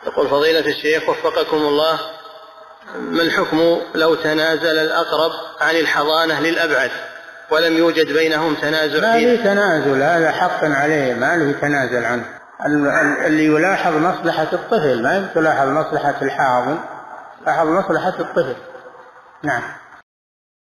يقول فضيلة الشيخ وفقكم الله، ما الحكم لو تنازل الأقرب عن الحضانة للأبعد ولم يوجد بينهم تنازل؟ ما له تنازل، هذا حق عليه، ما له تنازل عنه. اللي يلاحظ مصلحة الطفل، ما يلاحظ مصلحة الحاضن، يلاحظ مصلحة الطفل. نعم.